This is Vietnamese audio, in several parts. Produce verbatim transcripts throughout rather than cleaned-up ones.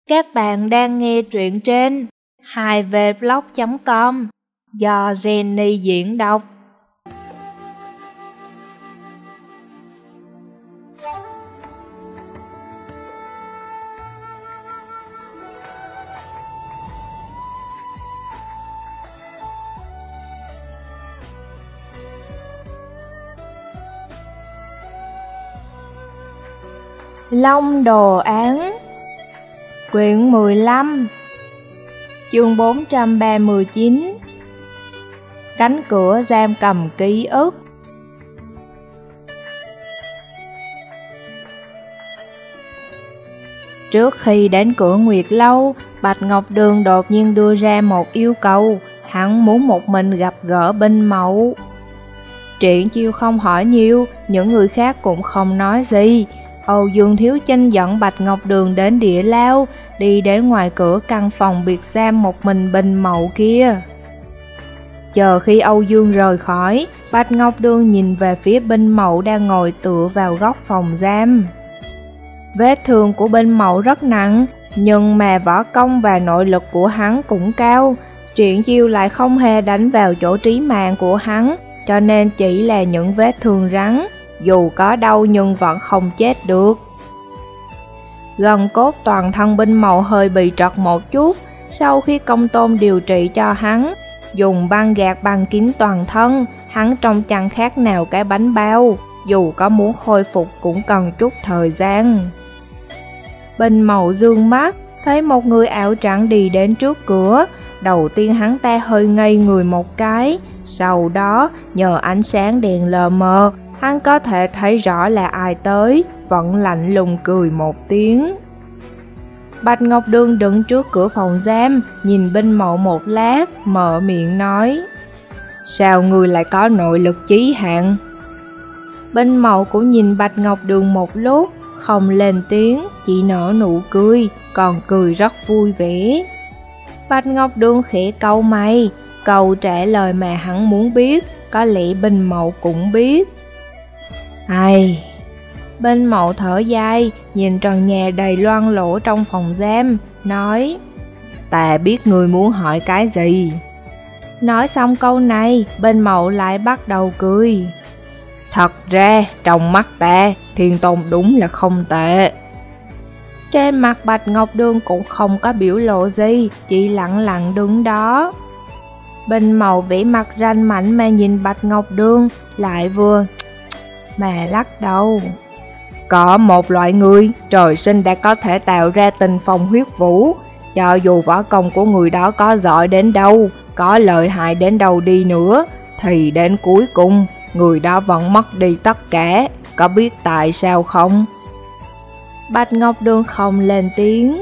Các bạn đang nghe truyện trên hai v blog chấm com do Jenny diễn đọc. Long đồ án, quyển mười lăm, chương bốn trăm ba mươi chín. Cánh cửa giam cầm ký ức. Trước khi đến cửa Nguyệt Lâu, Bạch Ngọc Đường đột nhiên đưa ra một yêu cầu, hắn muốn một mình gặp gỡ Binh Mậu. Triển Chiêu không hỏi nhiều, những người khác cũng không nói gì. Âu Dương Thiếu Chinh dẫn Bạch Ngọc Đường đến địa lao, đi đến ngoài cửa căn phòng biệt giam một mình Binh Mậu kia. Chờ khi Âu Dương rời khỏi, Bạch Ngọc Đường nhìn về phía Binh Mậu đang ngồi tựa vào góc phòng giam. Vết thương của Binh Mậu rất nặng, nhưng mà võ công và nội lực của hắn cũng cao. Triển Chiêu lại không hề đánh vào chỗ trí mạng của hắn, cho nên chỉ là những vết thương rắn, dù có đau nhưng vẫn không chết được. Gần cốt toàn thân Binh Mậu hơi bị trật một chút, sau khi Công Tôn điều trị cho hắn, dùng băng gạc băng kín toàn thân, hắn trông chẳng khác nào cái bánh bao, dù có muốn khôi phục cũng cần chút thời gian. Binh Mậu dương mắt, thấy một người áo trắng đi đến trước cửa, đầu tiên hắn ta hơi ngây người một cái, sau đó nhờ ánh sáng đèn lờ mờ, hắn có thể thấy rõ là ai tới, vẫn lạnh lùng cười một tiếng. Bạch Ngọc Đường đứng trước cửa phòng giam, nhìn Binh Mậu một lát, mở miệng nói: "Sao ngươi lại có nội lực chí hạn?" Binh Mậu cũng nhìn Bạch Ngọc Đường một lúc, không lên tiếng, chỉ nở nụ cười, còn cười rất vui vẻ. Bạch Ngọc Đường khẽ cau mày, câu trả lời mà hắn muốn biết, có lẽ Binh Mậu cũng biết. Ai? Binh Mậu thở dài, nhìn trần nhà đầy loang lổ trong phòng giam, nói: "Ta biết ngươi muốn hỏi cái gì." Nói xong câu này, Binh Mậu lại bắt đầu cười. "Thật ra, trong mắt ta, Thiên Tôn đúng là không tệ." Trên mặt Bạch Ngọc Đường cũng không có biểu lộ gì, chỉ lặng lặng đứng đó. Binh Mậu vẽ mặt ranh mảnh mà nhìn Bạch Ngọc Đường, lại vừa mà lắc đầu. "Có một loại người trời sinh đã có thể tạo ra tình phong huyết vũ, cho dù võ công của người đó có giỏi đến đâu, có lợi hại đến đâu đi nữa, thì đến cuối cùng người đó vẫn mất đi tất cả. Có biết tại sao không?" Bạch Ngọc Đường không lên tiếng.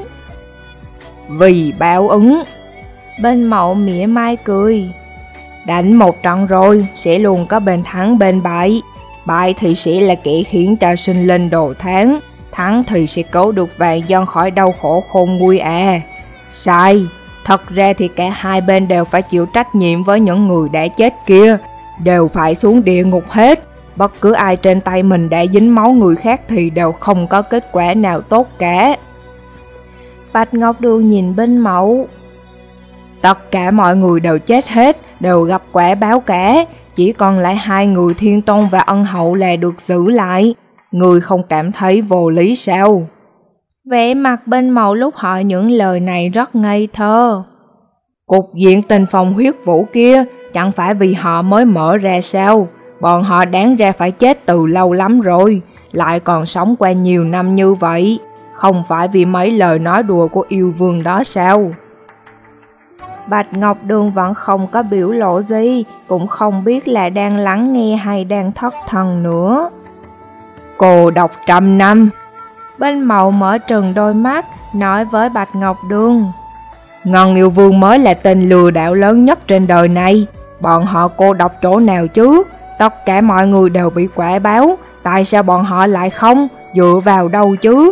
"Vì báo ứng." Binh Mậu mỉa mai cười. "Đánh một trận rồi sẽ luôn có bên thắng bên bại. Bại thì sẽ là kẻ khiến cho sinh linh đồ tháng, thắng thì sẽ cứu được vạn dân khỏi đau khổ khôn nguôi à. Sai, thật ra thì cả hai bên đều phải chịu trách nhiệm với những người đã chết kia, đều phải xuống địa ngục hết. Bất cứ ai trên tay mình đã dính máu người khác thì đều không có kết quả nào tốt cả." Bạch Ngọc Đường nhìn Binh Mậu. "Tất cả mọi người đều chết hết, đều gặp quả báo cả, chỉ còn lại hai người Thiên Tôn và Ân Hậu là được giữ lại. Người không cảm thấy vô lý sao?" Vẻ mặt Binh Mậu lúc hỏi những lời này rất ngây thơ. "Cục diện tình phong huyết vũ kia chẳng phải vì họ mới mở ra sao? Bọn họ đáng ra phải chết từ lâu lắm rồi, lại còn sống qua nhiều năm như vậy, không phải vì mấy lời nói đùa của yêu vương đó sao?" Bạch Ngọc Đường vẫn không có biểu lộ gì, cũng không biết là đang lắng nghe hay đang thất thần nữa. "Cô độc trăm năm." Binh Mậu mở trừng đôi mắt, nói với Bạch Ngọc Đường: "Ngân yêu vương mới là tên lừa đảo lớn nhất trên đời này. Bọn họ cô độc chỗ nào chứ? Tất cả mọi người đều bị quả báo, tại sao bọn họ lại không? Dựa vào đâu chứ?"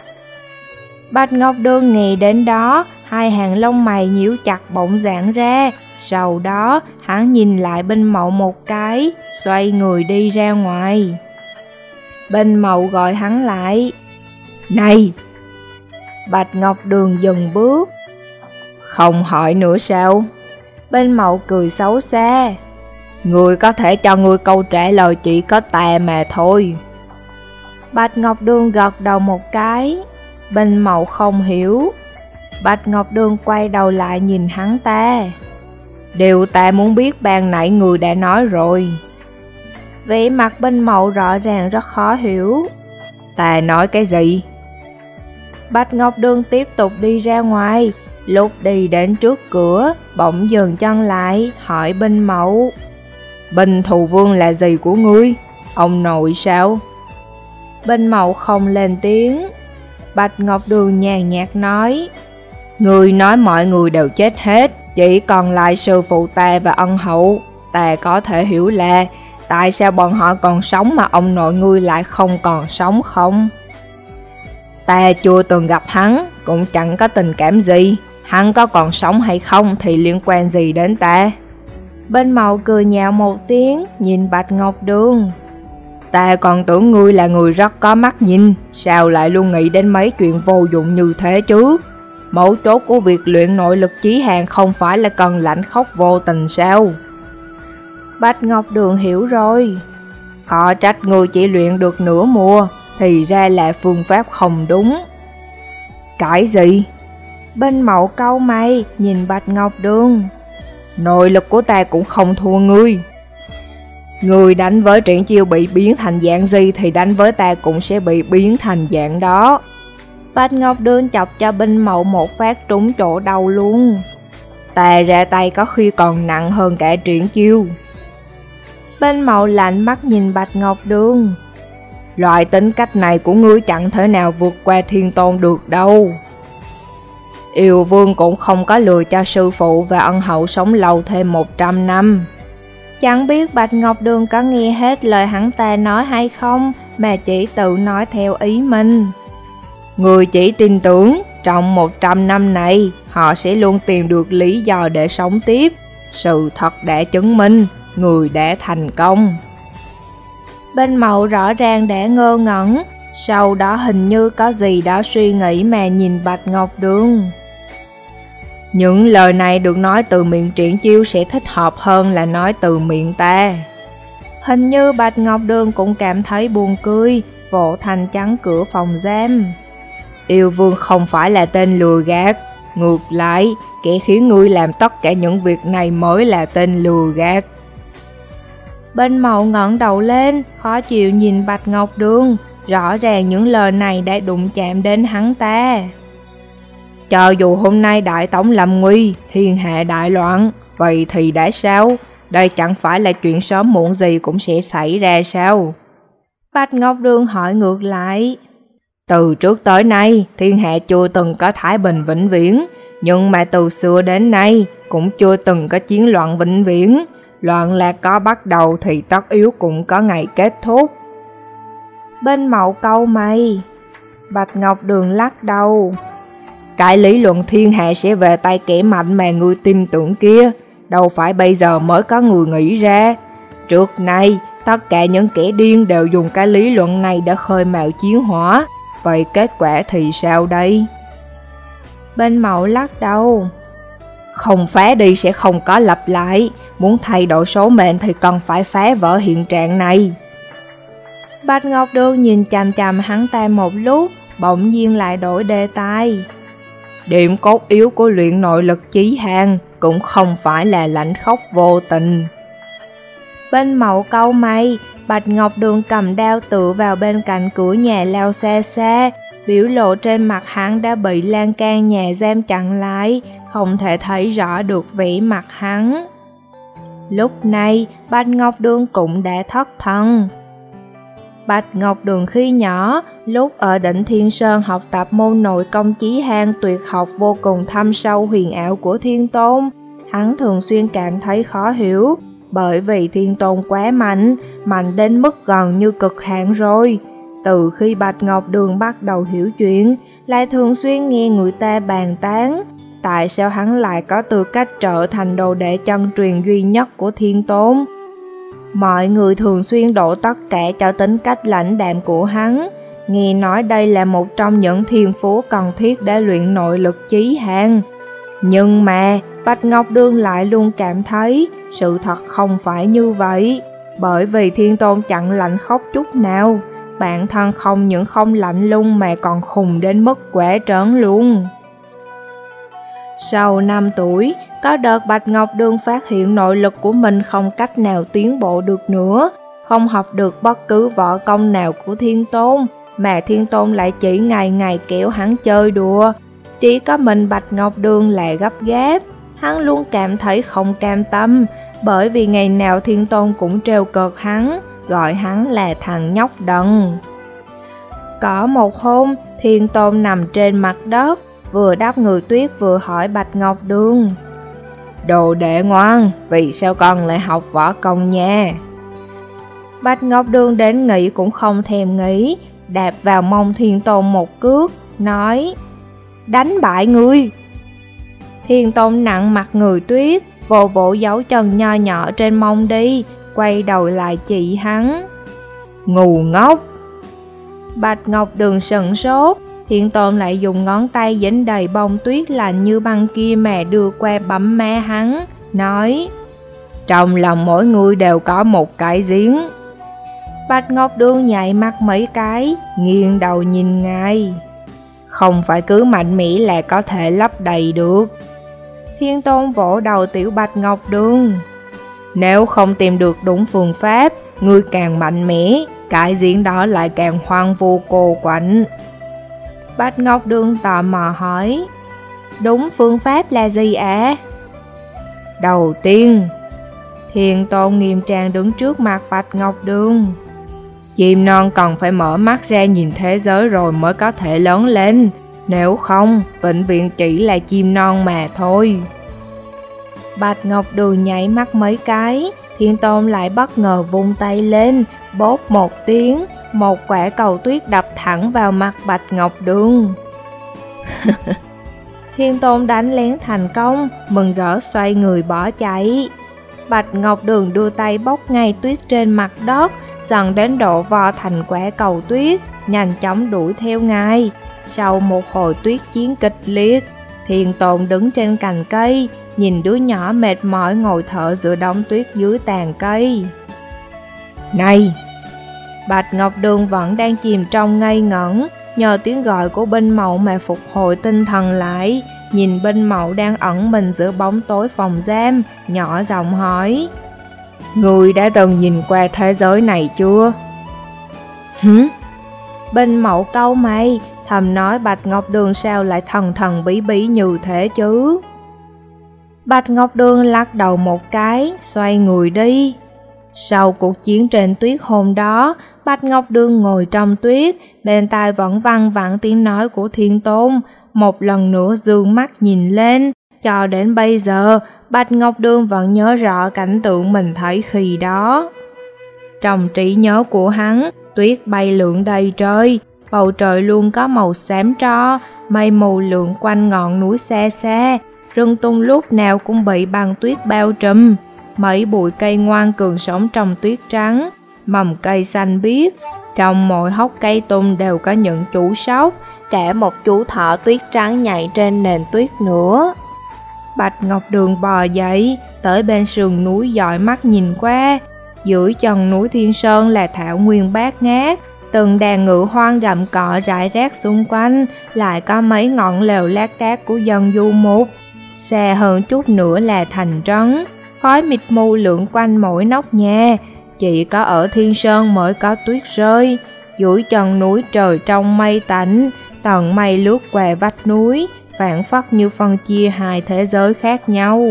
Bạch Ngọc Đường nghe đến đó, hai hàng lông mày nhíu chặt bỗng giãn ra, sau đó hắn nhìn lại Binh Mậu một cái, xoay người đi ra ngoài. Binh Mậu gọi hắn lại. "Này!" Bạch Ngọc Đường dừng bước. Không hỏi nữa sao? Bên Mậu cười xấu xa. Người có thể cho người câu trả lời chỉ có ta mà thôi. Bạch Ngọc Đường gật đầu một cái. Bên Mậu không hiểu. Bạch Ngọc Đường quay đầu lại nhìn hắn ta. Điều ta muốn biết ban nãy người đã nói rồi. Vẻ mặt Bên Mậu rõ ràng rất khó hiểu. Ta nói cái gì? Bạch Ngọc Đường tiếp tục đi ra ngoài. Lúc đi đến trước cửa, bỗng dừng chân lại, hỏi Bên Mậu. Bình Thù Vương là gì của ngươi? Ông nội sao? Bên Mậu không lên tiếng. Bạch Ngọc Đường nhàn nhạt nói. Ngươi nói mọi người đều chết hết, chỉ còn lại sư phụ ta và ân hậu. Ta có thể hiểu là tại sao bọn họ còn sống mà ông nội ngươi lại không còn sống không? Ta chưa từng gặp hắn, cũng chẳng có tình cảm gì. Hắn có còn sống hay không thì liên quan gì đến ta? Bên Mậu cười nhạo một tiếng, nhìn Bạch Ngọc Đường. Ta còn tưởng ngươi là người rất có mắt nhìn, sao lại luôn nghĩ đến mấy chuyện vô dụng như thế chứ? Mấu chốt của việc luyện nội lực chí hàng không phải là cần lãnh khốc vô tình sao? Bạch Ngọc Đường hiểu rồi. Khó trách ngươi chỉ luyện được nửa mùa, thì ra là phương pháp không đúng. Cái gì? Bên Mậu cau mày, nhìn Bạch Ngọc Đường. Nội lực của ta cũng không thua ngươi. Ngươi đánh với Triển Chiêu bị biến thành dạng gì thì đánh với ta cũng sẽ bị biến thành dạng đó. Bạch Ngọc Đường chọc cho Bên Mậu một phát trúng chỗ đầu luôn. Ta ra tay có khi còn nặng hơn cả Triển Chiêu. Bên Mậu lạnh mắt nhìn Bạch Ngọc Đường. Loại tính cách này của ngươi chẳng thể nào vượt qua Thiên Tôn được đâu. Yêu Vương cũng không có lừa cho sư phụ và ân hậu sống lâu thêm một trăm năm. Chẳng biết Bạch Ngọc Đường có nghe hết lời hắn ta nói hay không, mà chỉ tự nói theo ý mình. Người chỉ tin tưởng, trong một trăm năm này, họ sẽ luôn tìm được lý do để sống tiếp. Sự thật đã chứng minh, người đã thành công. Bên Mậu rõ ràng đã ngơ ngẩn, sau đó hình như có gì đó suy nghĩ mà nhìn Bạch Ngọc Đường. Những lời này được nói từ miệng Triển Chiêu sẽ thích hợp hơn là nói từ miệng ta. Hình như Bạch Ngọc Đường cũng cảm thấy buồn cười, vỗ thành chắn cửa phòng giam. Yêu Vương không phải là tên lừa gạt, ngược lại, kẻ khiến ngươi làm tất cả những việc này mới là tên lừa gạt. Bên Mậu ngẩng đầu lên, khó chịu nhìn Bạch Ngọc Đường, rõ ràng những lời này đã đụng chạm đến hắn ta. Cho dù hôm nay đại tống lâm nguy, thiên hạ đại loạn, vậy thì đã sao? Đây chẳng phải là chuyện sớm muộn gì cũng sẽ xảy ra sao? Bạch Ngọc Đường hỏi ngược lại. Từ trước tới nay, thiên hạ chưa từng có thái bình vĩnh viễn, nhưng mà từ xưa đến nay cũng chưa từng có chiến loạn vĩnh viễn. Loạn lạc có bắt đầu thì tất yếu cũng có ngày kết thúc. Bên Mậu cau mày. Bạch Ngọc Đường lắc đầu. Cái lý luận thiên hạ sẽ về tay kẻ mạnh mà ngươi tin tưởng kia, đâu phải bây giờ mới có người nghĩ ra. Trước nay, tất cả những kẻ điên đều dùng cái lý luận này để khơi mào chiến hỏa. Vậy kết quả thì sao đây? Bên Mậu lắc đầu. Không phá đi sẽ không có lặp lại. Muốn thay đổi số mệnh thì cần phải phá vỡ hiện trạng này. Bạch Ngọc Đường nhìn chằm chằm hắn ta một lúc, bỗng nhiên lại đổi đề tài. Điểm cốt yếu của luyện nội lực chí hàng cũng không phải là lãnh khốc vô tình. Bên Mậu cau mày, Bạch Ngọc Đường cầm đao tựa vào bên cạnh cửa nhà lao xa xa, biểu lộ trên mặt hắn đã bị lan can nhà giam chặn lại, không thể thấy rõ được vẻ mặt hắn. Lúc này, Bạch Ngọc Đường cũng đã thất thần. Bạch Ngọc Đường khi nhỏ, lúc ở đỉnh Thiên Sơn học tập môn nội công chí hàng tuyệt học vô cùng thâm sâu huyền ảo của Thiên Tôn, hắn thường xuyên cảm thấy khó hiểu, bởi vì Thiên Tôn quá mạnh, mạnh đến mức gần như cực hạn rồi. Từ khi Bạch Ngọc Đường bắt đầu hiểu chuyện, lại thường xuyên nghe người ta bàn tán, tại sao hắn lại có tư cách trở thành đồ đệ chân truyền duy nhất của Thiên Tôn. Mọi người thường xuyên đổ tất cả cho tính cách lãnh đạm của hắn, nghe nói đây là một trong những thiên phú cần thiết để luyện nội lực chí hàng. Nhưng mà Bạch Ngọc Đường lại luôn cảm thấy sự thật không phải như vậy, bởi vì Thiên Tôn chẳng lạnh khóc chút nào, bản thân không những không lạnh lùng mà còn khùng đến mức quẻ trớn luôn. Sau năm tuổi, có đợt Bạch Ngọc Đường phát hiện nội lực của mình không cách nào tiến bộ được nữa, không học được bất cứ võ công nào của Thiên Tôn, mà Thiên Tôn lại chỉ ngày ngày kéo hắn chơi đùa. Chỉ có mình Bạch Ngọc Đường là gấp gáp, hắn luôn cảm thấy không cam tâm, bởi vì ngày nào Thiên Tôn cũng trêu cợt hắn, gọi hắn là thằng nhóc đần. Có một hôm, Thiên Tôn nằm trên mặt đất, vừa đắp người tuyết vừa hỏi Bạch Ngọc Đường: "Đồ đệ ngoan, vì sao con lại học võ công nha?" Bạch Ngọc Đường đến nghĩ cũng không thèm nghĩ, đạp vào mông Thiên Tôn một cước, nói: "Đánh bại ngươi." Thiên Tôn nặng mặt người tuyết, vồ vỗ dấu chân nho nhỏ trên mông đi, quay đầu lại chỉ hắn: "Ngu ngốc." Bạch Ngọc Đường sững sốt, Thiên Tôn lại dùng ngón tay dính đầy bông tuyết lạnh như băng kia mà đưa qua bấm má hắn, nói: "Trong lòng mỗi người đều có một cái giếng." Bạch Ngọc Đường nhảy mắt mấy cái, nghiêng đầu nhìn ngay: "Không phải cứ mạnh mẽ là có thể lấp đầy được." Thiên Tôn vỗ đầu tiểu Bạch Ngọc Đường: "Nếu không tìm được đúng phương pháp, ngươi càng mạnh mẽ, cái giếng đó lại càng hoang vu cô quạnh." Bạch Ngọc Đường tò mò hỏi: "Đúng phương pháp là gì ạ?" À? "Đầu tiên," Thiên Tôn nghiêm trang đứng trước mặt Bạch Ngọc Đường, "chim non cần phải mở mắt ra nhìn thế giới rồi mới có thể lớn lên, nếu không, vĩnh viễn chỉ là chim non mà thôi." Bạch Ngọc Đường nháy mắt mấy cái, Thiên Tôn lại bất ngờ vung tay lên, bốp một tiếng, một quả cầu tuyết đập thẳng vào mặt Bạch Ngọc Đường. Thiên Tôn đánh lén thành công, mừng rỡ xoay người bỏ chạy. Bạch Ngọc Đường đưa tay bóc ngay tuyết trên mặt đất, dần đến độ vo thành quả cầu tuyết, nhanh chóng đuổi theo ngài. Sau một hồi tuyết chiến kịch liệt, Thiên Tôn đứng trên cành cây, nhìn đứa nhỏ mệt mỏi ngồi thở giữa đống tuyết dưới tàn cây. "Này!" Bạch Ngọc Đường vẫn đang chìm trong ngây ngẩn, nhờ tiếng gọi của Binh Mậu mà phục hồi tinh thần lại, nhìn Binh Mậu đang ẩn mình giữa bóng tối phòng giam, nhỏ giọng hỏi: "Ngươi đã từng nhìn qua thế giới này chưa?" "Hử?" Binh Mậu cau mày, thầm nói Bạch Ngọc Đường sao lại thần thần bí bí như thế chứ. Bạch Ngọc Đường lắc đầu một cái, xoay người đi. Sau cuộc chiến trên tuyết hôm đó, Bạch Ngọc Đường ngồi trong tuyết, bên tai vẫn văng vẳng tiếng nói của Thiên Tôn, một lần nữa dương mắt nhìn lên. Cho đến bây giờ, Bạch Ngọc Đường vẫn nhớ rõ cảnh tượng mình thấy khi đó. Trong trí nhớ của hắn, tuyết bay lượn đầy trời, bầu trời luôn có màu xám tro, mây mù lượn quanh ngọn núi xa xa, rừng tung lúc nào cũng bị băng tuyết bao trùm. Mấy bụi cây ngoan cường sống trong tuyết trắng, mầm cây xanh biếc, trong mỗi hốc cây tung đều có những chú sóc, cả một chú thỏ tuyết trắng nhảy trên nền tuyết nữa. Bạch Ngọc Đường bò dậy, tới bên sườn núi dõi mắt nhìn qua. Dưới chân núi Thiên Sơn là thảo nguyên bát ngát, từng đàn ngựa hoang gặm cỏ rải rác xung quanh, lại có mấy ngọn lều lác đác của dân du mục. Xa hơn chút nữa là thành trấn, khói mịt mù lượn quanh mỗi nóc nhà, chỉ có ở Thiên Sơn mới có tuyết rơi. Dưới chân núi trời trong mây tạnh, tầng mây lướt qua vách núi, phảng phất như phân chia hai thế giới khác nhau.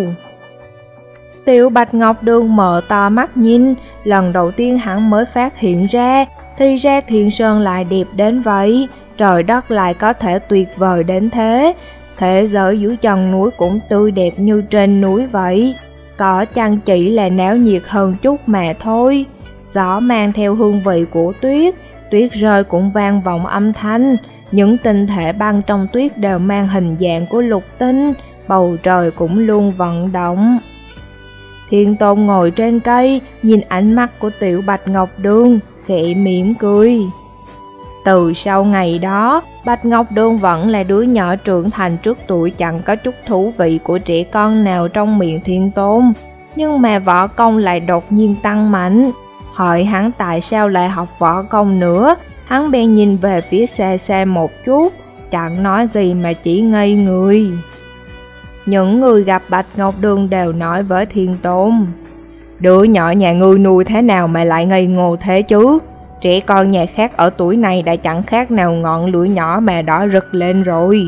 Tiểu Bạch Ngọc Đường mở to mắt nhìn, lần đầu tiên hắn mới phát hiện ra, thì ra Thiên Sơn lại đẹp đến vậy, trời đất lại có thể tuyệt vời đến thế. Thế giới dưới chân núi cũng tươi đẹp như trên núi vậy, có chăng chỉ là náo nhiệt hơn chút mà thôi. Gió mang theo hương vị của tuyết, tuyết rơi cũng vang vọng âm thanh, những tinh thể băng trong tuyết đều mang hình dạng của lục tinh, bầu trời cũng luôn vận động. Thiên Tôn ngồi trên cây, nhìn ánh mắt của tiểu Bạch Ngọc Đường, khẽ mỉm cười. Từ sau ngày đó, Bạch Ngọc Đường vẫn là đứa nhỏ trưởng thành trước tuổi, chẳng có chút thú vị của trẻ con nào trong miệng Thiên Tôn. Nhưng mà võ công lại đột nhiên tăng mạnh. Hỏi hắn tại sao lại học võ công nữa, hắn bèn nhìn về phía xa xa một chút, chẳng nói gì mà chỉ ngây người. Những người gặp Bạch Ngọc Đường đều nói với Thiên Tôn: "Đứa nhỏ nhà ngươi nuôi thế nào mà lại ngây ngô thế chứ? Trẻ con nhà khác ở tuổi này đã chẳng khác nào ngọn lửa nhỏ mà đỏ rực lên rồi."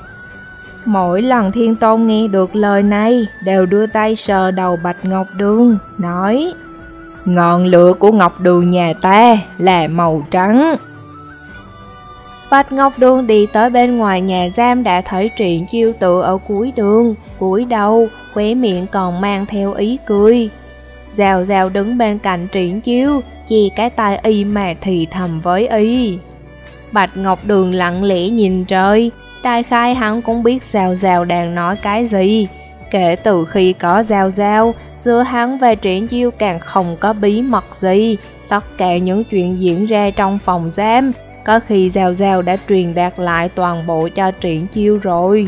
Mỗi lần Thiên Tôn nghe được lời này, đều đưa tay sờ đầu Bạch Ngọc Đường, nói: "Ngọn lửa của Ngọc Đường nhà ta là màu trắng." Bạch Ngọc Đường đi tới bên ngoài nhà giam đã thấy Triển Chiêu tựa ở cuối đường, cúi đầu, khóe miệng còn mang theo ý cười. Dào Dào đứng bên cạnh Triển Chiêu, chì cái tai y mà thì thầm với y. Bạch Ngọc Đường lặng lẽ nhìn trời, đại khái hắn cũng biết Dào Dào đang nói cái gì. Kể từ khi có Dào Dào, giữa hắn và Triển Chiêu càng không có bí mật gì. Tất cả những chuyện diễn ra trong phòng giam, có khi Dào Dào đã truyền đạt lại toàn bộ cho Triển Chiêu rồi.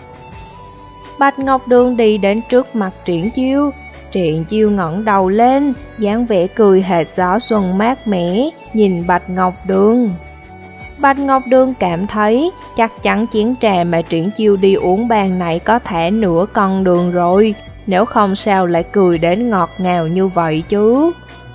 Bạch Ngọc Đường đi đến trước mặt Triển Chiêu. Triển Chiêu ngẩng đầu lên, dáng vẻ cười hệt gió xuân mát mẻ, nhìn Bạch Ngọc Đường. Bạch Ngọc Đường cảm thấy chắc chắn chén trà mà Triển Chiêu đi uống bàn này có thể nửa con đường rồi, nếu không sao lại cười đến ngọt ngào như vậy chứ.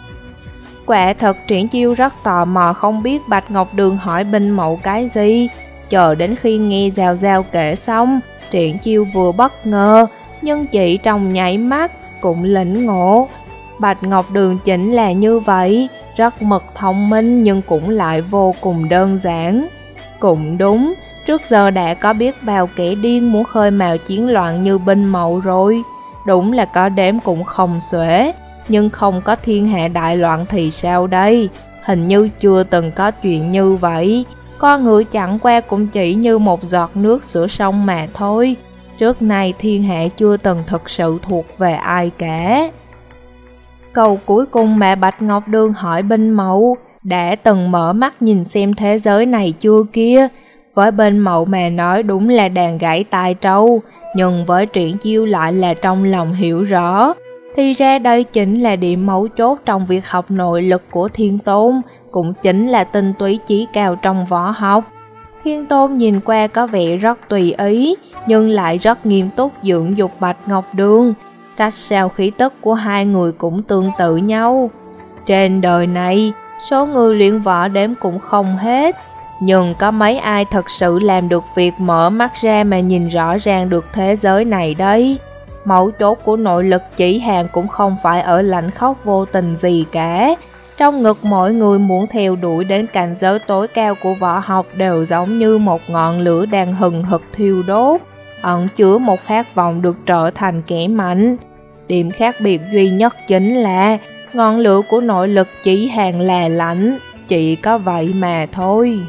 Quả thật Triển Chiêu rất tò mò không biết Bạch Ngọc Đường hỏi Binh Mậu cái gì. Chờ đến khi nghe Dào Dào kể xong, Triển Chiêu vừa bất ngờ, nhưng chỉ trong nháy mắt cũng lĩnh ngộ. Bạch Ngọc Đường chính là như vậy, rất mực thông minh nhưng cũng lại vô cùng đơn giản. Cũng đúng, trước giờ đã có biết bao kẻ điên muốn khơi mào chiến loạn như Binh Mậu rồi. Đúng là có đếm cũng không xuể, nhưng không có thiên hạ đại loạn thì sao đây? Hình như chưa từng có chuyện như vậy. Con người chẳng qua cũng chỉ như một giọt nước giữa sông mà thôi. Trước nay thiên hạ chưa từng thực sự thuộc về ai cả. Câu cuối cùng mà Bạch Ngọc Đường hỏi Binh Mậu: đã từng mở mắt nhìn xem thế giới này chưa kia? Với Binh Mậu mà nói đúng là đàn gãy tai trâu, nhưng với Triển Chiêu lại là trong lòng hiểu rõ. Thì ra đây chính là điểm mấu chốt trong việc học nội lực của Thiên Tôn, cũng chính là tinh túy chí cao trong võ học. Thiên Tôn nhìn qua có vẻ rất tùy ý, nhưng lại rất nghiêm túc dưỡng dục Bạch Ngọc Đường. Cách sao khí tức của hai người cũng tương tự nhau. Trên đời này, số người luyện võ đếm cũng không hết, nhưng có mấy ai thật sự làm được việc mở mắt ra mà nhìn rõ ràng được thế giới này đấy. Mấu chốt của nội lực chỉ hàng cũng không phải ở lãnh khốc vô tình gì cả. Trong ngực mỗi người muốn theo đuổi đến cảnh giới tối cao của võ học đều giống như một ngọn lửa đang hừng hực thiêu đốt, ẩn chứa một khát vọng được trở thành kẻ mạnh. Điểm khác biệt duy nhất chính là ngọn lửa của nội lực chỉ hàng là lạnh, chỉ có vậy mà thôi.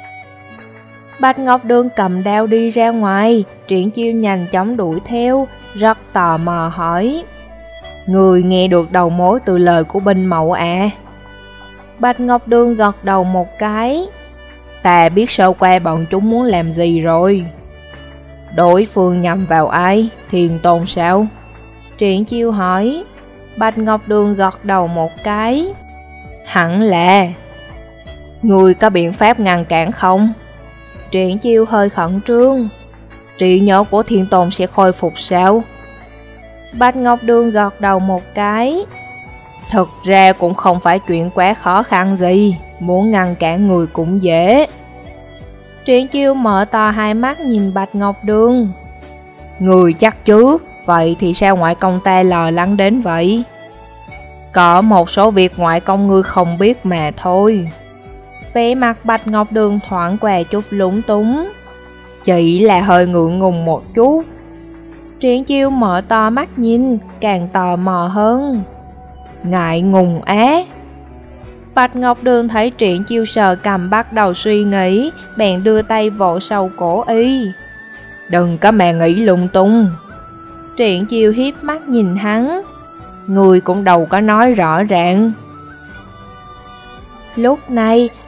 Bạch Ngọc Đường cầm đao đi ra ngoài, Triển Chiêu nhanh chóng đuổi theo, rất tò mò hỏi: người nghe được đầu mối từ lời của Binh Mậu à? Bạch Ngọc Đường gật đầu một cái: ta biết sơ qua bọn chúng muốn làm gì rồi. Đối phương nhằm vào ai? Thiên Tôn sao? Triển Chiêu hỏi. Bạch Ngọc Đường gật đầu một cái: hẳn là. Người có biện pháp ngăn cản không? Triển Chiêu hơi khẩn trương: trí nhớ của Thiên Tôn sẽ khôi phục sao? Bạch Ngọc Đường gật đầu một cái: thực ra cũng không phải chuyện quá khó khăn gì, muốn ngăn cản người cũng dễ. Triển Chiêu mở to hai mắt nhìn Bạch Ngọc Đường: người chắc chứ? Vậy thì sao ngoại công ta lo lắng đến vậy? Có một số việc ngoại công ngươi không biết mà thôi. Vẻ mặt Bạch Ngọc Đường thoảng qua chút lúng túng: chỉ là hơi ngượng ngùng một chút. Triển Chiêu mở to mắt nhìn, càng tò mò hơn: ngại ngùng á? Bạch Ngọc Đường thấy Triển Chiêu sờ cầm bắt đầu suy nghĩ, bèn đưa tay vỗ sau cổ y: đừng có mà nghĩ lung tung. Triển Chiêu hiếp mắt nhìn hắn: người cũng đâu có nói rõ ràng. Lúc này,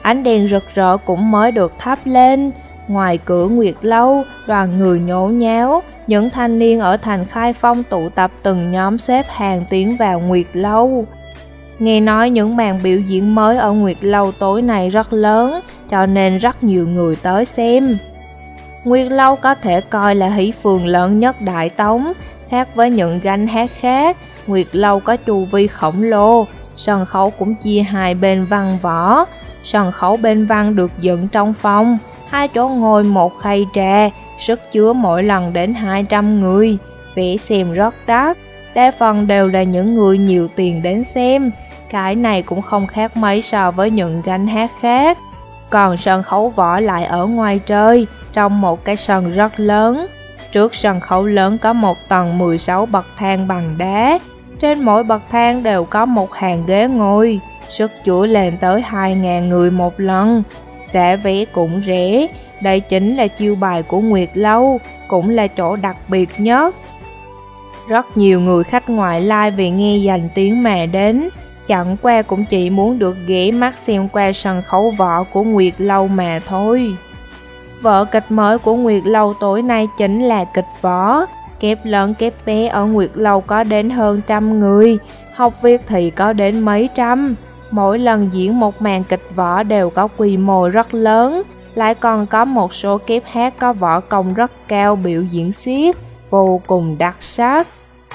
ánh đèn rực rỡ cũng mới được thắp lên. Ngoài cửa Nguyệt Lâu, đoàn người nhốn nháo, những thanh niên ở thành Khai Phong tụ tập từng nhóm xếp hàng tiến vào Nguyệt Lâu. Nghe nói những màn biểu diễn mới ở Nguyệt Lâu tối nay rất lớn, cho nên rất nhiều người tới xem. Nguyệt Lâu có thể coi là hỷ phường lớn nhất Đại Tống. Khác với những gánh hát khác, Nguyệt Lâu có chu vi khổng lồ, sân khấu cũng chia hai bên văn võ. Sân khấu bên văn được dựng trong phòng, hai chỗ ngồi một khay trà, sức chứa mỗi lần đến hai trăm người. Vé xem rất đắt, đa phần đều là những người nhiều tiền đến xem. Cái này cũng không khác mấy so với những gánh hát khác. Còn sân khấu võ lại ở ngoài trời, trong một cái sân rất lớn. Trước sân khấu lớn có một tầng mười sáu bậc thang bằng đá. Trên mỗi bậc thang đều có một hàng ghế ngồi, sức chứa lên tới hai nghìn người một lần. Giá vé cũng rẻ, đây chính là chiêu bài của Nguyệt Lâu, cũng là chỗ đặc biệt nhất. Rất nhiều người khách ngoại lai vì nghe danh tiếng mà đến, chẳng qua cũng chỉ muốn được ghé mắt xem qua sân khấu võ của Nguyệt Lâu mà thôi. Vở kịch mới của Nguyệt Lâu tối nay chính là kịch võ. Kép lớn kép bé ở Nguyệt Lâu có đến hơn trăm người, học viên thì có đến mấy trăm. Mỗi lần diễn một màn kịch võ đều có quy mô rất lớn, lại còn có một số kép hát có võ công rất cao biểu diễn xiết, vô cùng đặc sắc.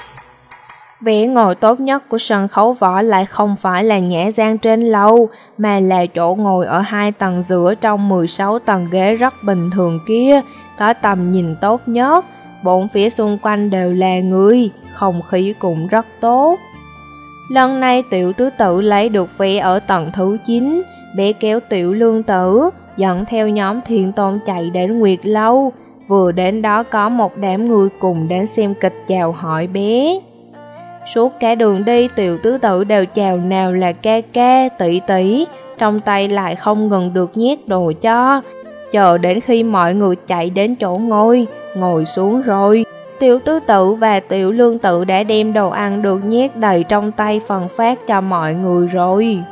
Vé ngồi tốt nhất của sân khấu võ lại không phải là nhã gian trên lầu, mà là chỗ ngồi ở hai tầng giữa trong mười sáu tầng ghế rất bình thường kia, có tầm nhìn tốt nhất. Bốn phía xung quanh đều là người, không khí cũng rất tốt. Lần này Tiểu Tứ Tử lấy được vé ở tầng thứ chín, bé kéo Tiểu Lương Tử, dẫn theo nhóm Thiên Tôn chạy đến Nguyệt Lâu. Vừa đến đó có một đám người cùng đến xem kịch chào hỏi bé. Suốt cả đường đi, Tiểu Tứ Tử đều chào nào là ca ca, tỷ tỷ, trong tay lại không ngừng được nhét đồ cho. Chờ đến khi mọi người chạy đến chỗ ngồi, ngồi xuống rồi, Tiểu Tứ Tử và Tiểu Lương Tử đã đem đồ ăn được nhét đầy trong tay phân phát cho mọi người rồi.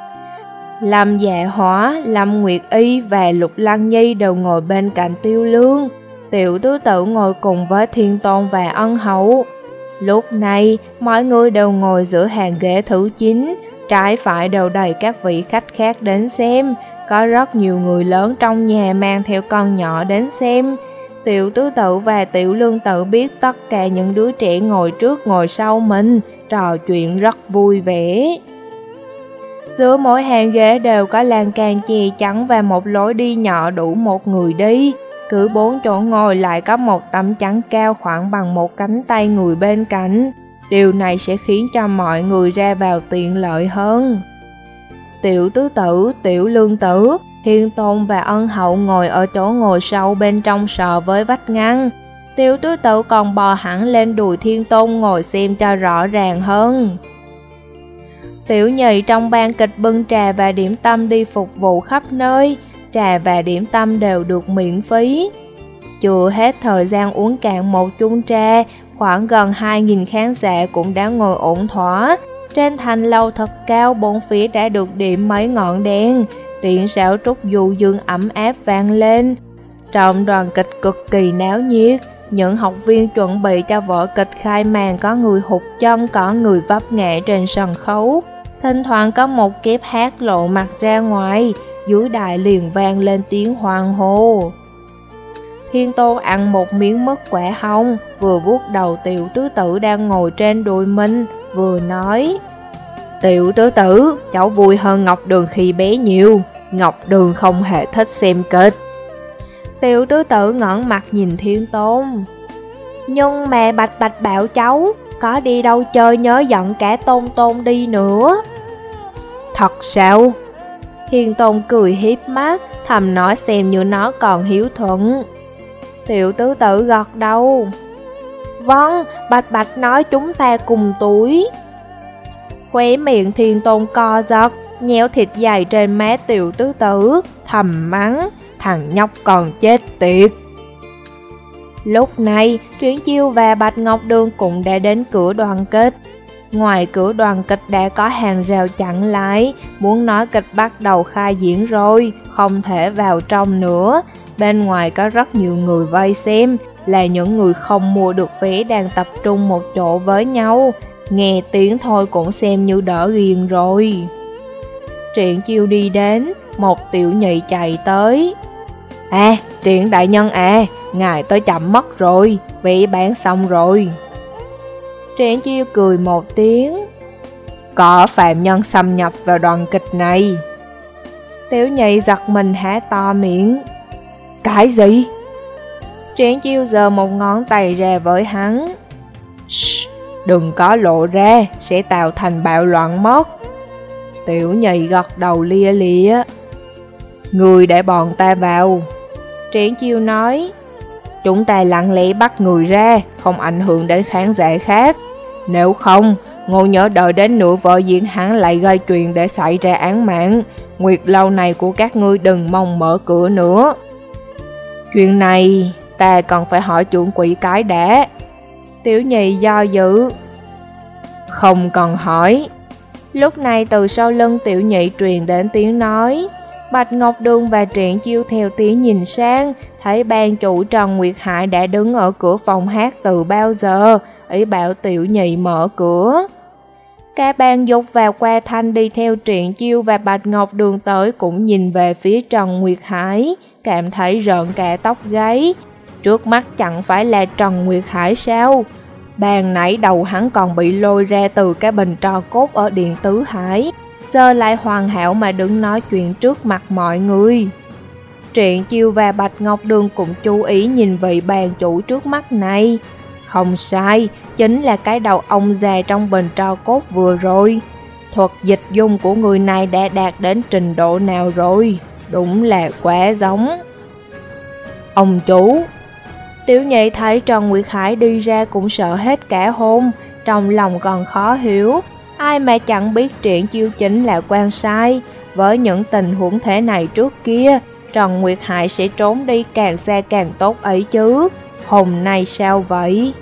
Lâm Dạ Hóa, Lâm Nguyệt Y và Lục Lăng Nhi đều ngồi bên cạnh Tiêu Lương. Tiểu Tứ Tử ngồi cùng với Thiên Tôn và Ân Hậu. Lúc này, mọi người đều ngồi giữa hàng ghế thứ chín, trái phải đều đầy các vị khách khác đến xem. Có rất nhiều người lớn trong nhà mang theo con nhỏ đến xem. Tiểu Tứ Tử và Tiểu Lương Tử biết tất cả những đứa trẻ ngồi trước ngồi sau mình, trò chuyện rất vui vẻ. Giữa mỗi hàng ghế đều có lan can che chắn và một lối đi nhỏ đủ một người đi. Cứ bốn chỗ ngồi lại có một tấm chắn cao khoảng bằng một cánh tay người bên cạnh. Điều này sẽ khiến cho mọi người ra vào tiện lợi hơn. Tiểu Tứ Tử, Tiểu Lương Tử, Thiên Tôn và Ân Hậu ngồi ở chỗ ngồi sau bên trong sờ với vách ngăn. Tiểu Tứ Tử còn bò hẳn lên đùi Thiên Tôn ngồi xem cho rõ ràng hơn. Tiểu Nhị trong ban kịch bưng trà và điểm tâm đi phục vụ khắp nơi. Trà và điểm tâm đều được miễn phí. Chưa hết thời gian uống cạn một chung trà, khoảng gần hai nghìn khán giả cũng đã ngồi ổn thỏa. Trên thành lầu thật cao, bốn phía đã được điểm mấy ngọn đèn, tiếng sáo trúc du dương ấm áp vang lên. Trong đoàn kịch cực kỳ náo nhiệt, những học viên chuẩn bị cho vở kịch khai màn có người hụt chân, có người vấp ngã trên sân khấu. Thỉnh thoảng có một kép hát lộ mặt ra ngoài, dưới đài liền vang lên tiếng hoan hô. Thiên Tôn ăn một miếng mứt quả hồng, vừa vuốt đầu Tiểu Tứ Tử đang ngồi trên đùi mình, vừa nói: Tiểu Tứ Tử, cháu vui hơn Ngọc Đường khi bé nhiều. Ngọc Đường không hề thích xem kịch. Tiểu Tứ Tử ngẩng mặt nhìn Thiên Tôn. Nhưng mà Bạch Bạch bảo cháu, có đi đâu chơi nhớ dẫn cả Tôn Tôn đi nữa. Thật sao? Thiên Tôn cười hiếp mắt, thầm nói xem như nó còn hiếu thuận. Tiểu Tứ Tử gật đầu. Vâng, Bạch Bạch nói chúng ta cùng tuổi. Khóe miệng Thiên Tôn co giật, nhéo thịt dày trên má Tiểu Tứ Tử, thầm mắng, thằng nhóc còn chết tiệt. Lúc này, Truyện Chiêu và Bạch Ngọc Đường cũng đã đến cửa đoàn kịch. Ngoài cửa đoàn kịch đã có hàng rào chặn lại, muốn nói kịch bắt đầu khai diễn rồi, không thể vào trong nữa. Bên ngoài có rất nhiều người vây xem, là những người không mua được vé đang tập trung một chỗ với nhau. Nghe tiếng thôi cũng xem như đỡ ghiền rồi. Triển Chiêu đi đến, một tiểu nhị chạy tới. À, Triển đại nhân à, ngài tới chậm mất rồi, vé bán xong rồi. Triển Chiêu cười một tiếng. Có phạm nhân xâm nhập vào đoàn kịch này. Tiểu nhị giật mình há to miệng. Cái gì? Triển Chiêu giơ một ngón tay ra với hắn. Shh, đừng có lộ ra, sẽ tạo thành bạo loạn mất. Tiểu nhị gật đầu lia lịa. Người để bọn ta vào. Triển Chiêu nói. Chúng ta lặng lẽ bắt người ra, không ảnh hưởng đến khán giả khác. Nếu không, Ngô nhớ đợi đến nửa vở diễn hắn lại gây chuyện để xảy ra án mạng. Nguyệt lâu này của các ngươi đừng mong mở cửa nữa. Chuyện này ta còn phải hỏi trưởng quỷ cái đã. Tiểu nhị do dự. Không cần hỏi. Lúc này từ sau lưng tiểu nhị truyền đến tiếng nói. Bạch Ngọc Đường và Triển Chiêu theo tiếng nhìn sang, thấy ban chủ Trần Nguyệt Hải đã đứng ở cửa phòng hát từ bao giờ, ý bảo tiểu nhị mở cửa. Cả ban Dục và Qua Thanh đi theo Triển Chiêu và Bạch Ngọc Đường tới cũng nhìn về phía Trần Nguyệt Hải, cảm thấy rợn cả tóc gáy. Trước mắt chẳng phải là Trần Nguyệt Hải sao? Ban nãy đầu hắn còn bị lôi ra từ cái bình tro cốt ở Điện Tứ Hải, giờ lại hoàn hảo mà đứng nói chuyện trước mặt mọi người. Triển Chiêu và Bạch Ngọc Đường cũng chú ý nhìn vị bàn chủ trước mắt này. Không sai, chính là cái đầu ông già trong bình tro cốt vừa rồi. Thuật dịch dung của người này đã đạt đến trình độ nào rồi? Đúng là quá giống. Ông chủ. Tiểu nhị thấy Trần Nguyệt Hải đi ra cũng sợ hết cả hồn, trong lòng còn khó hiểu. Ai mà chẳng biết Triển Chiêu chính là quan sai. Với những tình huống thế này trước kia, Trần Nguyệt Hải sẽ trốn đi càng xa càng tốt ấy chứ. Hôm nay sao vậy?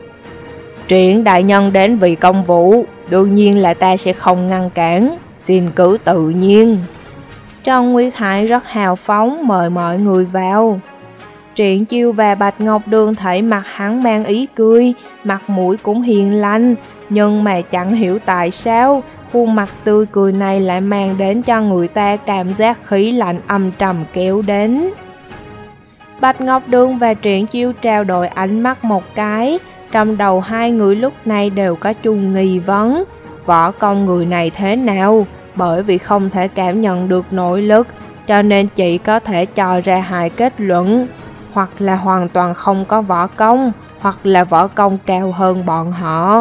Triển đại nhân đến vì công vụ, đương nhiên là ta sẽ không ngăn cản, xin cứ tự nhiên. Trần Nguyệt Hải rất hào phóng mời mọi người vào. Triển Chiêu và Bạch Ngọc Đường thấy mặt hắn mang ý cười, mặt mũi cũng hiền lành, nhưng mà chẳng hiểu tại sao khuôn mặt tươi cười này lại mang đến cho người ta cảm giác khí lạnh âm trầm kéo đến. Bạch Ngọc Đường và Triển Chiêu trao đổi ánh mắt một cái, trong đầu hai người lúc này đều có chung nghi vấn. Võ công người này thế nào? Bởi vì không thể cảm nhận được nội lực, cho nên chỉ có thể cho ra hai kết luận. Hoặc là hoàn toàn không có võ công, hoặc là võ công cao hơn bọn họ.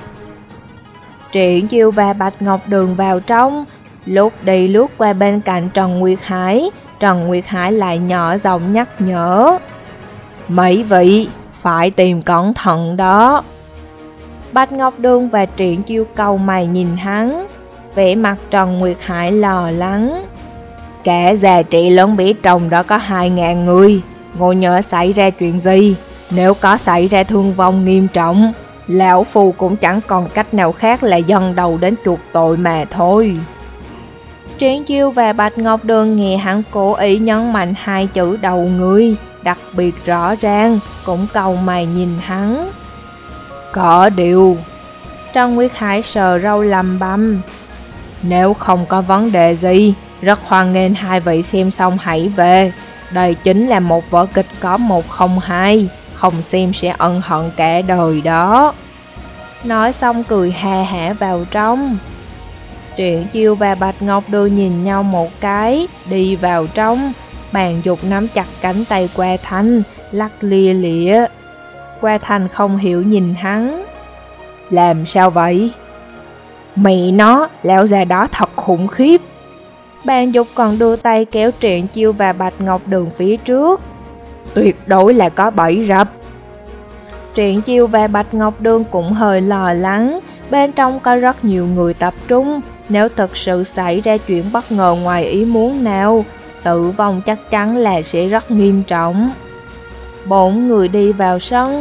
Triển Chiêu và Bạch Ngọc Đường vào trong, lúc đi lướt qua bên cạnh Trần Nguyệt Hải, Trần Nguyệt Hải lại nhỏ giọng nhắc nhở. Mấy vị, phải tìm cẩn thận đó. Bạch Ngọc Đường và Triển Chiêu cau mày nhìn hắn, vẻ mặt Trần Nguyệt Hải lo lắng. Cả già trẻ lớn bé trong đó có hai ngàn người, Ngô nhớ xảy ra chuyện gì? Nếu có xảy ra thương vong nghiêm trọng, lão phù cũng chẳng còn cách nào khác là dâng đầu đến chuộc tội mà thôi. Triển Chiêu và Bạch Ngọc Đường nghe hắn cố ý nhấn mạnh hai chữ đầu người, đặc biệt rõ ràng, cũng cau mày nhìn hắn. Có điều. Trần Nguyệt Hải sờ râu lầm băm. Nếu không có vấn đề gì, rất hoan nghênh hai vị xem xong hãy về. Đây chính là một vở kịch có một không hai, không xem sẽ ân hận cả đời đó. Nói xong cười hà hả vào trong. Triển Chiêu và Bạch Ngọc Đường nhìn nhau một cái, đi vào trong. Bàn Dục nắm chặt cánh tay Qua Thanh, lắc lia lịa. Qua Thanh không hiểu nhìn hắn. Làm sao vậy? Mẹ nó, lão già đó thật khủng khiếp. Bàn Dục còn đưa tay kéo Triển Chiêu và Bạch Ngọc Đường phía trước. Tuyệt đối là có bẫy rập. Triển Chiêu và Bạch Ngọc Đường cũng hơi lo lắng, bên trong có rất nhiều người tập trung, nếu thực sự xảy ra chuyện bất ngờ ngoài ý muốn nào, tử vong chắc chắn là sẽ rất nghiêm trọng. Bốn người đi vào sân,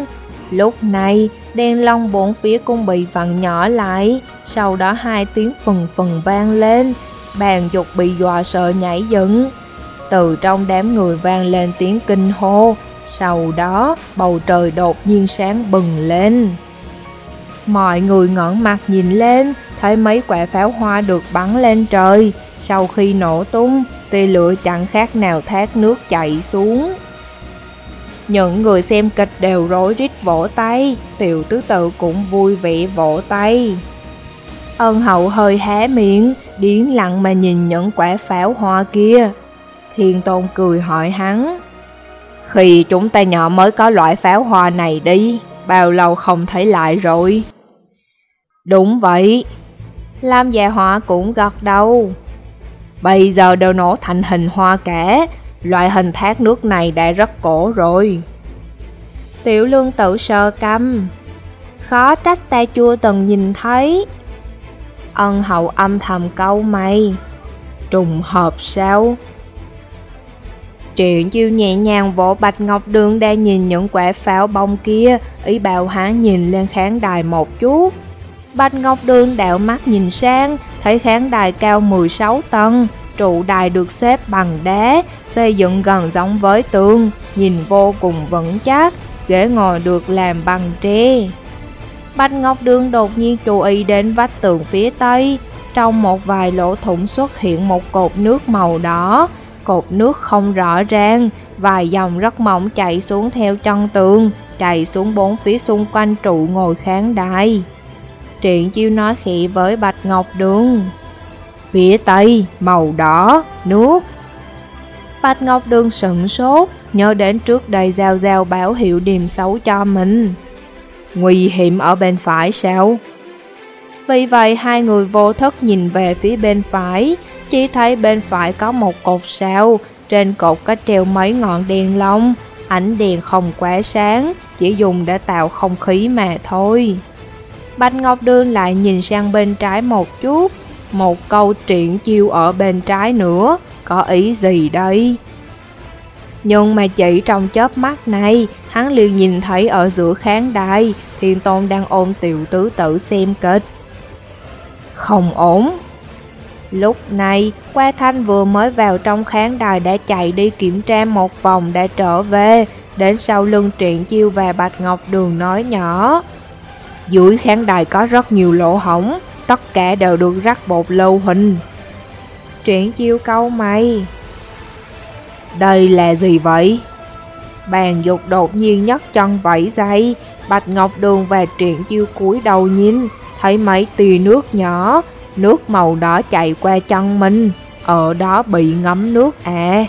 Lúc này, đèn lồng bốn phía cũng bị vặn nhỏ lại, sau đó hai tiếng phừng phừng vang lên, Bàn Dục bị dọa sợ nhảy dựng. Từ trong đám người vang lên tiếng kinh hô, sau đó bầu trời đột nhiên sáng bừng lên. Mọi người ngẩng mặt nhìn lên, thấy mấy quả pháo hoa được bắn lên trời, sau khi nổ tung, tia lửa chẳng khác nào thác nước chảy xuống. Những người xem kịch đều rối rít vỗ tay, Tiểu Tứ Tự cũng vui vẻ vỗ tay. Ân Hậu hơi há miệng, điếng lặng mà nhìn những quả pháo hoa kia. Thiên Tôn cười hỏi hắn, khi chúng ta nhỏ mới có loại pháo hoa này đi, bao lâu không thấy lại rồi? Đúng vậy. Lam Dạ Hỏa cũng gật đầu. Bây giờ đều nổ thành hình hoa cả, loại hình thác nước này đã rất cổ rồi. Tiểu Lương Tử sờ cằm, khó trách ta chưa từng nhìn thấy. Ân Hậu âm thầm câu mày, trùng hợp sao? Triển Chiêu nhẹ nhàng vỗ Bạch Ngọc Đường đang nhìn những quả pháo bông kia, ý bảo hắn nhìn lên khán đài một chút. Bạch Ngọc Đường đảo mắt nhìn sang, thấy khán đài cao mười sáu tầng, trụ đài được xếp bằng đá, xây dựng gần giống với tường, nhìn vô cùng vững chắc, ghế ngồi được làm bằng tre. Bạch Ngọc Đường đột nhiên chú ý đến vách tường phía tây, trong một vài lỗ thủng xuất hiện một cột nước màu đỏ, cột nước không rõ ràng, vài dòng rất mỏng chảy xuống theo chân tường, chảy xuống bốn phía xung quanh trụ ngồi khán đài. Triển Chiêu nói khẽ với Bạch Ngọc Đường, phía tây, màu đỏ, nước. Bạch Ngọc Đường sửng sốt, nhớ đến trước đây Giao Giao báo hiệu điềm xấu cho mình. Nguy hiểm ở bên phải sao? Vì vậy hai người vô thức nhìn về phía bên phải, chỉ thấy bên phải có một cột sao, trên cột có treo mấy ngọn đèn lông, ánh đèn không quá sáng, chỉ dùng để tạo không khí mà thôi. Bạch Ngọc Đường lại nhìn sang bên trái một chút, một câu Triển Chiêu ở bên trái nữa, có ý gì đây? Nhưng mà chỉ trong chớp mắt này, hắn liền nhìn thấy ở giữa khán đài, Thiên Tôn đang ôm Tiểu Tứ Tự xem kịch. Không ổn. Lúc này, Qua Thanh vừa mới vào trong khán đài đã chạy đi kiểm tra một vòng đã trở về, đến sau lưng Triển Chiêu và Bạch Ngọc Đường nói nhỏ, dưới khán đài có rất nhiều lỗ hổng, tất cả đều được rắc bột lâu huỳnh. Triển Chiêu câu mày, đây là gì vậy? Bàn Dục đột nhiên nhấc chân vẫy dây, Bạch Ngọc Đường và Triển Chiêu cúi đầu nhìn, thấy mấy tia nước nhỏ, nước màu đỏ chạy qua chân mình, ở đó bị ngấm nước à.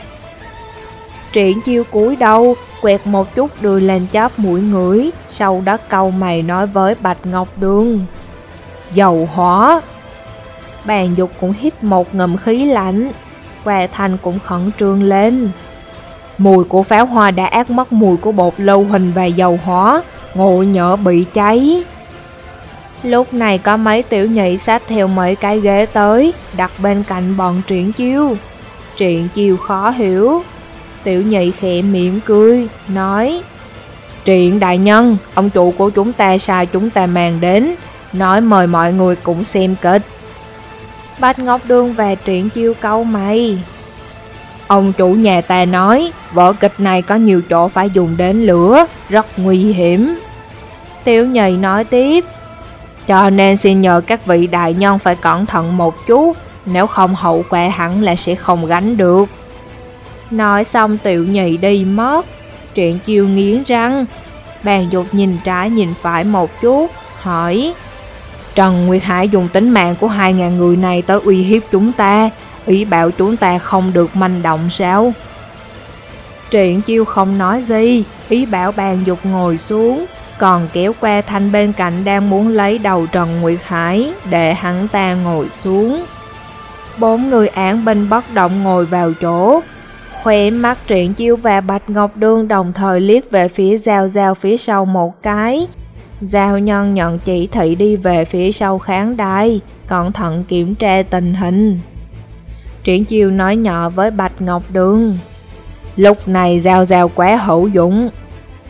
Triển Chiêu cúi đầu, quẹt một chút đưa lên chóp mũi ngửi, sau đó cau mày nói với Bạch Ngọc Đường, dầu hỏa. Bàn Dục cũng hít một ngụm khí lạnh, Qua Thanh cũng khẩn trương lên. Mùi của pháo hoa đã át mất mùi của bột lâu huỳnh và dầu hỏa, ngộ nhỡ bị cháy. Lúc này có mấy tiểu nhị xách theo mấy cái ghế tới, đặt bên cạnh bọn Triển Chiêu. Triển Chiêu khó hiểu. Tiểu nhị khẽ mỉm cười, nói, Triển đại nhân, ông chủ của chúng ta sai chúng ta mang đến, nói mời mọi người cũng xem kịch. Bạch Ngọc Đường và Triển Chiêu câu mày. Ông chủ nhà ta nói, vở kịch này có nhiều chỗ phải dùng đến lửa, rất nguy hiểm. Tiểu nhị nói tiếp, cho nên xin nhờ các vị đại nhân phải cẩn thận một chút, nếu không hậu quả hẳn là sẽ không gánh được. Nói xong tiểu nhị đi mất. Triển Chiêu nghiến răng. Bàn Dục nhìn trái nhìn phải một chút, hỏi, Trần Nguyệt Hải dùng tính mạng của hai ngàn người này tới uy hiếp chúng ta, ý bảo chúng ta không được manh động sao? Triển Chiêu không nói gì, ý bảo Bàn Dục ngồi xuống, còn kéo Qua Thanh bên cạnh đang muốn lấy đầu Trần Nguyệt Hải để hắn ta ngồi xuống. Bốn người án binh bất động ngồi vào chỗ. Khóe mắt Triển Chiêu và Bạch Ngọc Đường đồng thời liếc về phía Giao Giao phía sau một cái. Giao Nhân nhận chỉ thị đi về phía sau khán đài, cẩn thận kiểm tra tình hình. Triển Chiêu nói nhỏ với Bạch Ngọc Đường, lúc này Giao Giao quá hữu dụng.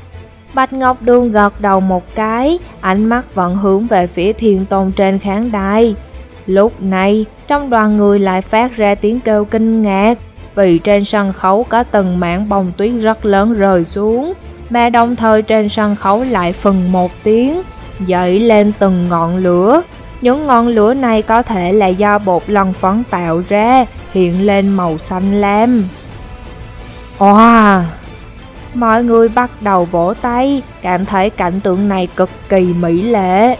Bạch Ngọc Đường gật đầu một cái, ánh mắt vẫn hướng về phía Thiên Tôn trên khán đài. Lúc này, trong đoàn người lại phát ra tiếng kêu kinh ngạc, vì trên sân khấu có từng mảng bông tuyết rất lớn rơi xuống, mà đồng thời trên sân khấu lại phừng một tiếng, dậy lên từng ngọn lửa. Những ngọn lửa này có thể là do bột lân phấn tạo ra, hiện lên màu xanh lam. Wow! Mọi người bắt đầu vỗ tay, cảm thấy cảnh tượng này cực kỳ mỹ lệ.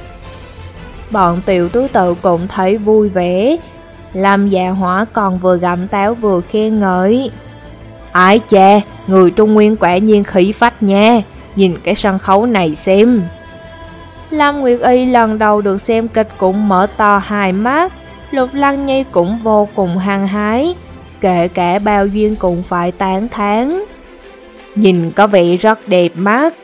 Bọn tiểu tứ tự cũng thấy vui vẻ. Lâm Dạ Hỏa còn vừa gặm táo vừa khen ngợi. Ái chà, người Trung Nguyên quả nhiên khí phách nha, nhìn cái sân khấu này xem. Lâm Nguyệt Y lần đầu được xem kịch cũng mở to hai mắt, Lục Lăng Nhi cũng vô cùng hăng hái, kể cả Bao Duyên cũng phải tán thán. Nhìn có vẻ rất đẹp mắt.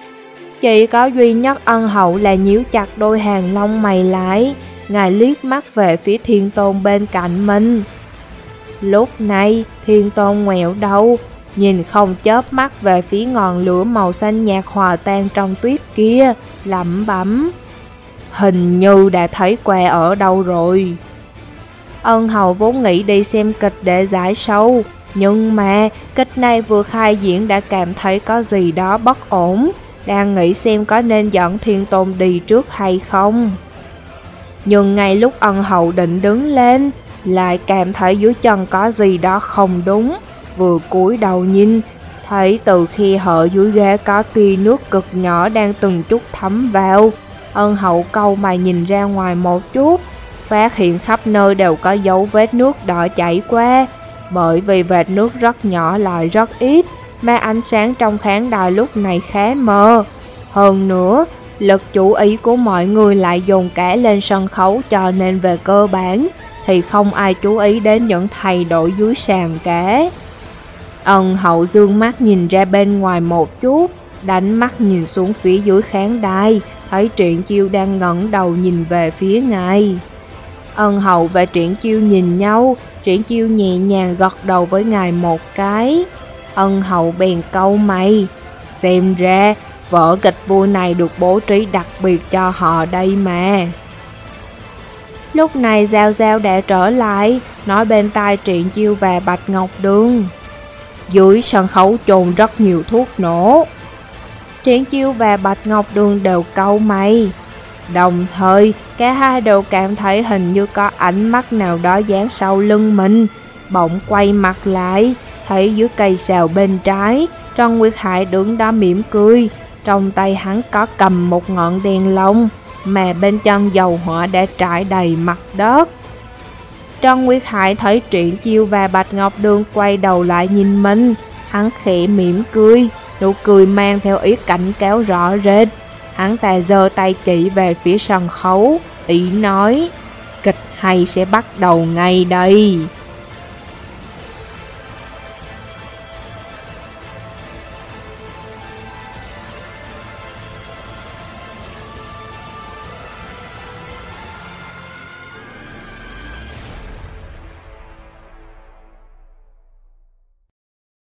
Chỉ có duy nhất Ân Hậu là nhíu chặt đôi hàng lông mày lại, ngài liếc mắt về phía Thiên Tôn bên cạnh mình. Lúc này, Thiên Tôn ngoẹo đầu, nhìn không chớp mắt về phía ngọn lửa màu xanh nhạt hòa tan trong tuyết kia, lẩm bẩm. Hình như đã thấy qua ở đâu rồi. Ân Hậu vốn nghĩ đi xem kịch để giải sâu, nhưng mà kịch này vừa khai diễn đã cảm thấy có gì đó bất ổn, đang nghĩ xem có nên dẫn Thiên Tôn đi trước hay không. Nhưng ngay lúc Ân Hậu định đứng lên, lại cảm thấy dưới chân có gì đó không đúng, vừa cúi đầu nhìn, thấy từ khe hở dưới ghế có tia nước cực nhỏ đang từng chút thấm vào. Ân Hậu cau mày nhìn ra ngoài một chút, phát hiện khắp nơi đều có dấu vết nước đỏ chảy qua, bởi vì vệt nước rất nhỏ lại rất ít, mà ánh sáng trong khán đài lúc này khá mờ. Hơn nữa, lực chú ý của mọi người lại dồn cả lên sân khấu, cho nên về cơ bản thì không ai chú ý đến những thay đổi dưới sàn cả. Ân Hậu dương mắt nhìn ra bên ngoài một chút, đánh mắt nhìn xuống phía dưới khán đài, thấy Triển Chiêu đang ngẩng đầu nhìn về phía ngài. Ân Hậu và Triển Chiêu nhìn nhau, Triển Chiêu nhẹ nhàng gật đầu với ngài một cái. Ân Hậu bèn cau mày, xem ra vở kịch vui này được bố trí đặc biệt cho họ đây mà. Lúc này Giao Giao đã trở lại, nói bên tai Triển Chiêu và Bạch Ngọc Đường. Dưới sân khấu chôn rất nhiều thuốc nổ. Triển Chiêu và Bạch Ngọc Đường đều cau mày. Đồng thời, cả hai đều cảm thấy hình như có ánh mắt nào đó dán sau lưng mình. Bỗng quay mặt lại, thấy dưới cây sào bên trái, Trần Nguyệt Hải đứng đó mỉm cười. Trong tay hắn có cầm một ngọn đèn lồng, mà bên chân dầu hỏa đã trải đầy mặt đất. Trần Nguyệt Hải thấy Triển Chiêu và Bạch Ngọc Đường quay đầu lại nhìn mình, hắn khẽ mỉm cười, nụ cười mang theo ý cảnh cáo rõ rệt. Hắn ta giơ tay chỉ về phía sân khấu, ý nói, kịch hay sẽ bắt đầu ngay đây.